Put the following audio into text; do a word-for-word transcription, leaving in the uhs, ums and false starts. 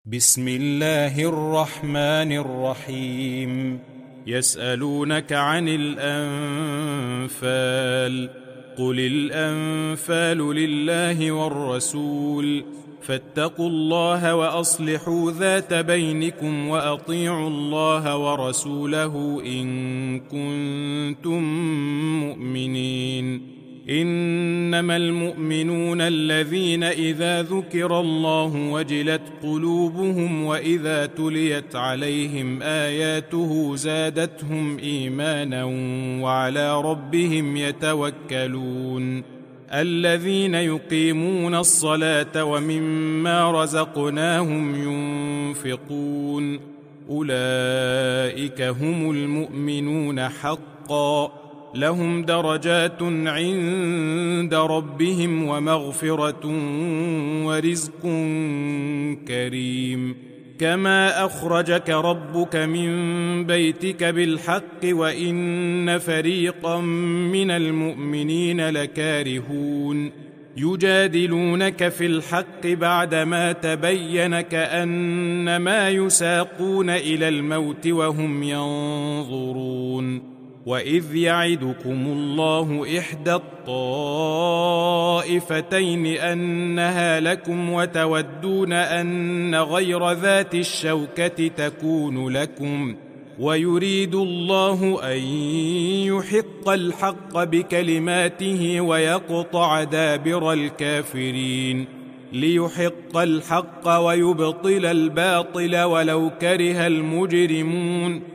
بسم الله الرحمن الرحيم. يسألونك عن الأنفال، قل الأنفال لله والرسول، فاتقوا الله وأصلحوا ذات بينكم وأطيعوا الله ورسوله إن كنتم مؤمنين. إنما المؤمنون الذين إذا ذكر الله وجلت قلوبهم وإذا تليت عليهم آياته زادتهم إيمانا وعلى ربهم يتوكلون. الذين يقيمون الصلاة ومما رزقناهم ينفقون، أولئك هم المؤمنون حقا، لهم درجات عند ربهم ومغفرة ورزق كريم. كما أخرجك ربك من بيتك بالحق وإن فريقا من المؤمنين لكارهون. يجادلونك في الحق بعدما تبين كأنما يساقون إلى الموت وهم ينظرون. وإذ يعدكم الله إحدى الطائفتين أنها لكم وتودون أن غير ذات الشوكة تكون لكم، ويريد الله أن يحق الحق بكلماته ويقطع دابر الكافرين، ليحق الحق ويبطل الباطل ولو كره المجرمون.